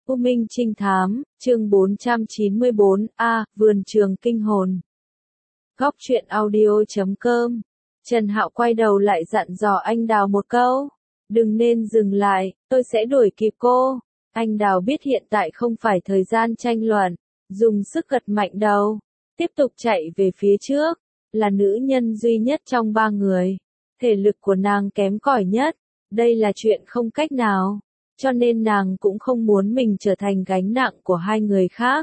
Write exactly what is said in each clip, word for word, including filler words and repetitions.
U Minh Trinh Thám, chương bốn trăm chín mươi bốn, A, Vườn Trường Kinh Hồn. Góc truyện audio chấm com. Trần Hạo quay đầu lại dặn dò anh Đào một câu. Đừng nên dừng lại, tôi sẽ đuổi kịp cô. Anh Đào biết hiện tại không phải thời gian tranh luận, dùng sức gật mạnh đầu, tiếp tục chạy về phía trước. Là nữ nhân duy nhất trong ba người, thể lực của nàng kém cỏi nhất, đây là chuyện không cách nào, cho nên nàng cũng không muốn mình trở thành gánh nặng của hai người khác.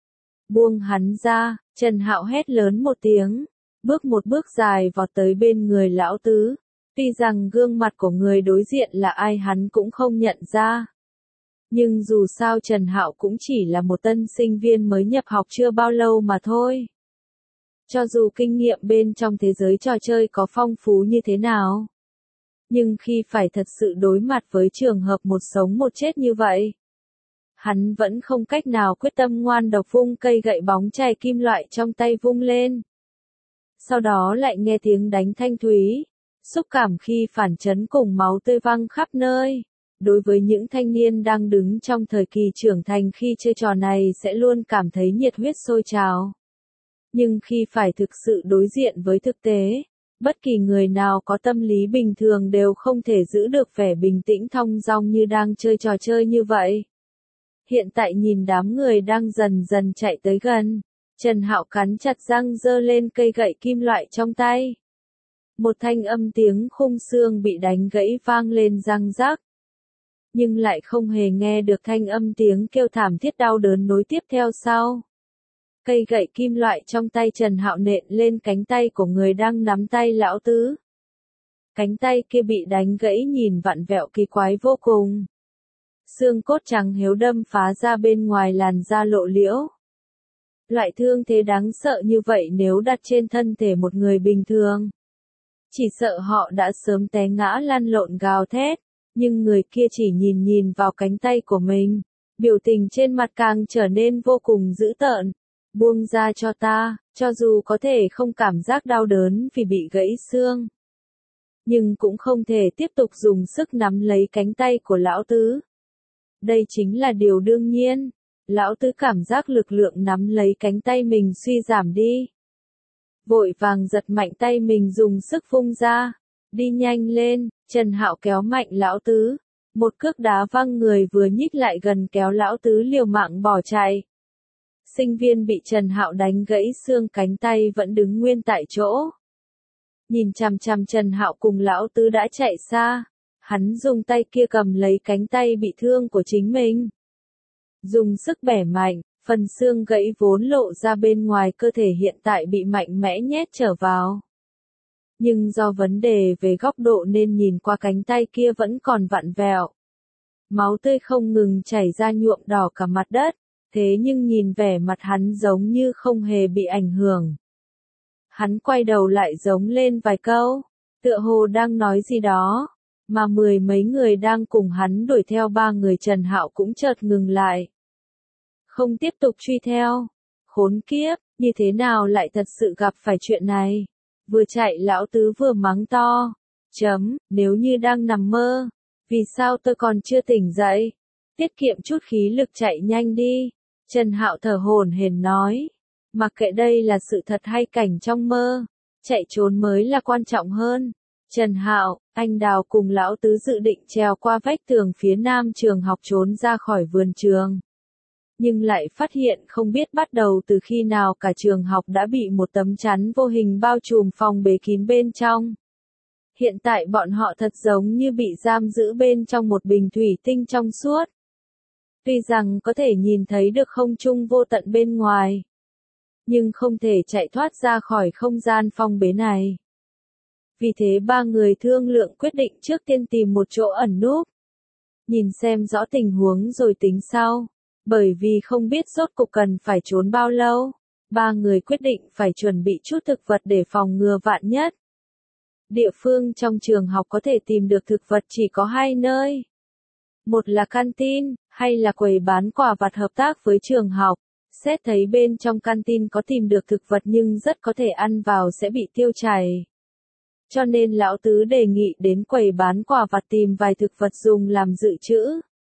Buông hắn ra, Trần Hạo hét lớn một tiếng, bước một bước dài vọt tới bên người lão tứ. Tuy rằng gương mặt của người đối diện là ai hắn cũng không nhận ra. Nhưng dù sao Trần Hạo cũng chỉ là một tân sinh viên mới nhập học chưa bao lâu mà thôi. Cho dù kinh nghiệm bên trong thế giới trò chơi có phong phú như thế nào, nhưng khi phải thật sự đối mặt với trường hợp một sống một chết như vậy, hắn vẫn không cách nào quyết tâm ngoan độc vung cây gậy bóng chày kim loại trong tay vung lên. Sau đó lại nghe tiếng đánh thanh thúy, xúc cảm khi phản chấn cùng máu tươi văng khắp nơi. Đối với những thanh niên đang đứng trong thời kỳ trưởng thành khi chơi trò này sẽ luôn cảm thấy nhiệt huyết sôi trào. Nhưng khi phải thực sự đối diện với thực tế, bất kỳ người nào có tâm lý bình thường đều không thể giữ được vẻ bình tĩnh thong dong như đang chơi trò chơi như vậy. Hiện tại nhìn đám người đang dần dần chạy tới gần, Trần Hạo cắn chặt răng giơ lên cây gậy kim loại trong tay. Một thanh âm tiếng khung xương bị đánh gãy vang lên răng rắc. Nhưng lại không hề nghe được thanh âm tiếng kêu thảm thiết đau đớn nối tiếp theo sau. Cây gậy kim loại trong tay Trần Hạo nện lên cánh tay của người đang nắm tay lão tứ. Cánh tay kia bị đánh gãy nhìn vặn vẹo kỳ quái vô cùng. Xương cốt trắng hiếu đâm phá ra bên ngoài làn da lộ liễu. Loại thương thế đáng sợ như vậy nếu đặt trên thân thể một người bình thường, chỉ sợ họ đã sớm té ngã lăn lộn gào thét, nhưng người kia chỉ nhìn nhìn vào cánh tay của mình, biểu tình trên mặt càng trở nên vô cùng dữ tợn. Buông ra cho ta, cho dù có thể không cảm giác đau đớn vì bị gãy xương, nhưng cũng không thể tiếp tục dùng sức nắm lấy cánh tay của lão tứ. Đây chính là điều đương nhiên. Lão tứ cảm giác lực lượng nắm lấy cánh tay mình suy giảm đi. Vội vàng giật mạnh tay mình dùng sức vung ra. Đi nhanh lên, Trần Hạo kéo mạnh lão tứ. Một cước đá văng người vừa nhích lại gần kéo lão tứ liều mạng bỏ chạy. Sinh viên bị Trần Hạo đánh gãy xương cánh tay vẫn đứng nguyên tại chỗ. Nhìn chằm chằm Trần Hạo cùng lão tứ đã chạy xa. Hắn dùng tay kia cầm lấy cánh tay bị thương của chính mình. Dùng sức bẻ mạnh, phần xương gãy vốn lộ ra bên ngoài cơ thể hiện tại bị mạnh mẽ nhét trở vào. Nhưng do vấn đề về góc độ nên nhìn qua cánh tay kia vẫn còn vặn vẹo. Máu tươi không ngừng chảy ra nhuộm đỏ cả mặt đất, thế nhưng nhìn vẻ mặt hắn giống như không hề bị ảnh hưởng. Hắn quay đầu lại giống lên vài câu, tựa hồ đang nói gì đó, mà mười mấy người đang cùng hắn đuổi theo ba người Trần Hạo cũng chợt ngừng lại. Không tiếp tục truy theo. Khốn kiếp, như thế nào lại thật sự gặp phải chuyện này? Vừa chạy lão tứ vừa mắng to. Chấm, nếu như đang nằm mơ. Vì sao tôi còn chưa tỉnh dậy? Tiết kiệm chút khí lực chạy nhanh đi. Trần Hạo thở hổn hển nói. Mặc kệ đây là sự thật hay cảnh trong mơ, chạy trốn mới là quan trọng hơn. Trần Hạo, anh Đào cùng lão tứ dự định trèo qua vách tường phía nam trường học trốn ra khỏi vườn trường. Nhưng lại phát hiện không biết bắt đầu từ khi nào cả trường học đã bị một tấm chắn vô hình bao trùm phòng bế kín bên trong. Hiện tại bọn họ thật giống như bị giam giữ bên trong một bình thủy tinh trong suốt. Tuy rằng có thể nhìn thấy được không trung vô tận bên ngoài, nhưng không thể chạy thoát ra khỏi không gian phong bế này. Vì thế ba người thương lượng quyết định trước tiên tìm một chỗ ẩn núp, nhìn xem rõ tình huống rồi tính sau. Bởi vì không biết rốt cuộc cần phải trốn bao lâu, ba người quyết định phải chuẩn bị chút thực vật để phòng ngừa vạn nhất. Địa phương trong trường học có thể tìm được thực vật chỉ có hai nơi. Một là canteen, hay là quầy bán quà vặt hợp tác với trường học. Xét thấy bên trong canteen có tìm được thực vật nhưng rất có thể ăn vào sẽ bị tiêu chảy. Cho nên lão tứ đề nghị đến quầy bán quà vặt tìm vài thực vật dùng làm dự trữ.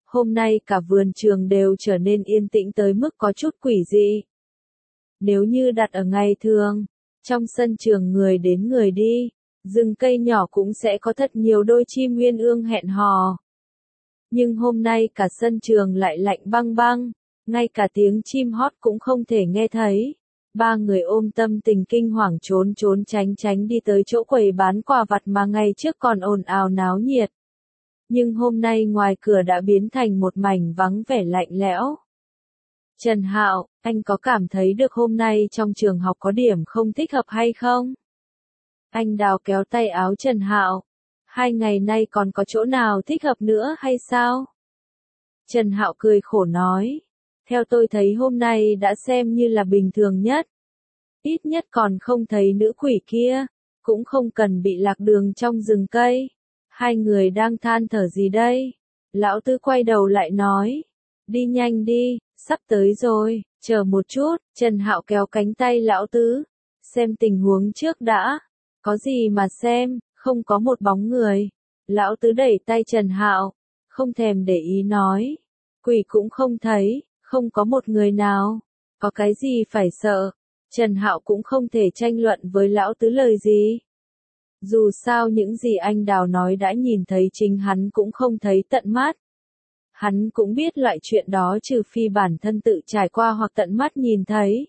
Hôm nay cả vườn trường đều trở nên yên tĩnh tới mức có chút quỷ dị. Nếu như đặt ở ngày thường, trong sân trường người đến người đi, rừng cây nhỏ cũng sẽ có thật nhiều đôi chim uyên ương hẹn hò. Nhưng hôm nay cả sân trường lại lạnh băng băng, ngay cả tiếng chim hót cũng không thể nghe thấy. Ba người ôm tâm tình kinh hoàng trốn trốn tránh tránh đi tới chỗ quầy bán quà vặt mà ngày trước còn ồn ào náo nhiệt. Nhưng hôm nay ngoài cửa đã biến thành một mảnh vắng vẻ lạnh lẽo. Trần Hạo, anh có cảm thấy được hôm nay trong trường học có điểm không thích hợp hay không? Anh Đào kéo tay áo Trần Hạo. Hai ngày nay còn có chỗ nào thích hợp nữa hay sao? Trần Hạo cười khổ nói. Theo tôi thấy hôm nay đã xem như là bình thường nhất. Ít nhất còn không thấy nữ quỷ kia, cũng không cần bị lạc đường trong rừng cây. Hai người đang than thở gì đây? Lão Tứ quay đầu lại nói. Đi nhanh đi, sắp tới rồi, chờ một chút. Trần Hạo kéo cánh tay Lão Tứ. Xem tình huống trước đã. Có gì mà xem, không có một bóng người. Lão Tứ đẩy tay Trần Hạo, không thèm để ý nói. Quỷ cũng không thấy, không có một người nào. Có cái gì phải sợ? Trần Hạo cũng không thể tranh luận với Lão Tứ lời gì. Dù sao những gì anh Đào nói đã nhìn thấy chính hắn cũng không thấy tận mắt. Hắn cũng biết loại chuyện đó trừ phi bản thân tự trải qua hoặc tận mắt nhìn thấy.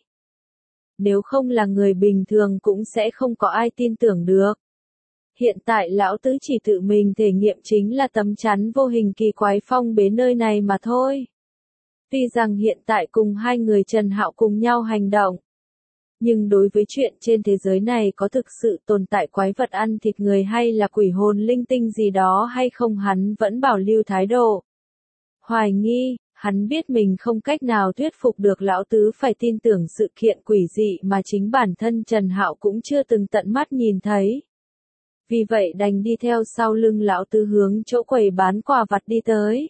Nếu không là người bình thường cũng sẽ không có ai tin tưởng được. Hiện tại Lão Tứ chỉ tự mình thể nghiệm chính là tấm chắn vô hình kỳ quái phong bế nơi này mà thôi. Tuy rằng hiện tại cùng hai người Trần Hạo cùng nhau hành động. Nhưng đối với chuyện trên thế giới này có thực sự tồn tại quái vật ăn thịt người hay là quỷ hồn linh tinh gì đó hay không hắn vẫn bảo lưu thái độ. Hoài nghi, hắn biết mình không cách nào thuyết phục được Lão Tứ phải tin tưởng sự kiện quỷ dị mà chính bản thân Trần Hạo cũng chưa từng tận mắt nhìn thấy. Vì vậy đành đi theo sau lưng Lão Tứ hướng chỗ quầy bán quà vặt đi tới.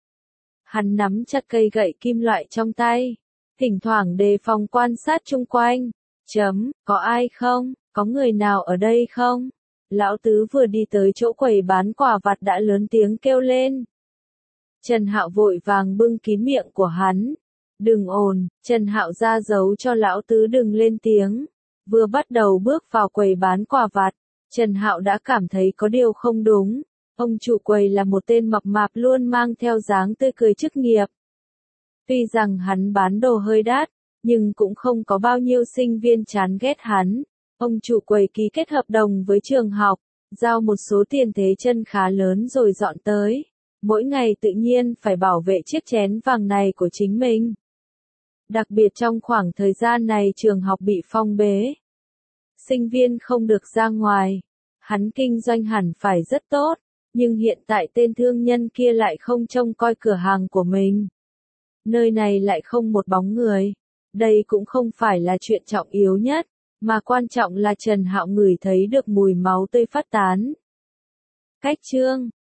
Hắn nắm chặt cây gậy kim loại trong tay, thỉnh thoảng đề phòng quan sát chung quanh. Chấm, có ai không? Có người nào ở đây không? Lão Tứ vừa đi tới chỗ quầy bán quà vặt đã lớn tiếng kêu lên. Trần Hạo vội vàng bưng kín miệng của hắn. Đừng ồn, Trần Hạo ra dấu cho Lão Tứ đừng lên tiếng. Vừa bắt đầu bước vào quầy bán quà vặt, Trần Hạo đã cảm thấy có điều không đúng. Ông chủ quầy là một tên mập mạp luôn mang theo dáng tươi cười chức nghiệp. Tuy rằng hắn bán đồ hơi đắt, nhưng cũng không có bao nhiêu sinh viên chán ghét hắn. Ông chủ quầy ký kết hợp đồng với trường học, giao một số tiền thế chân khá lớn rồi dọn tới. Mỗi ngày tự nhiên phải bảo vệ chiếc chén vàng này của chính mình. Đặc biệt trong khoảng thời gian này trường học bị phong bế. Sinh viên không được ra ngoài. Hắn kinh doanh hẳn phải rất tốt, nhưng hiện tại tên thương nhân kia lại không trông coi cửa hàng của mình. Nơi này lại không một bóng người. Đây cũng không phải là chuyện trọng yếu nhất, mà quan trọng là Trần Hạo ngửi thấy được mùi máu tươi phát tán. Cách chương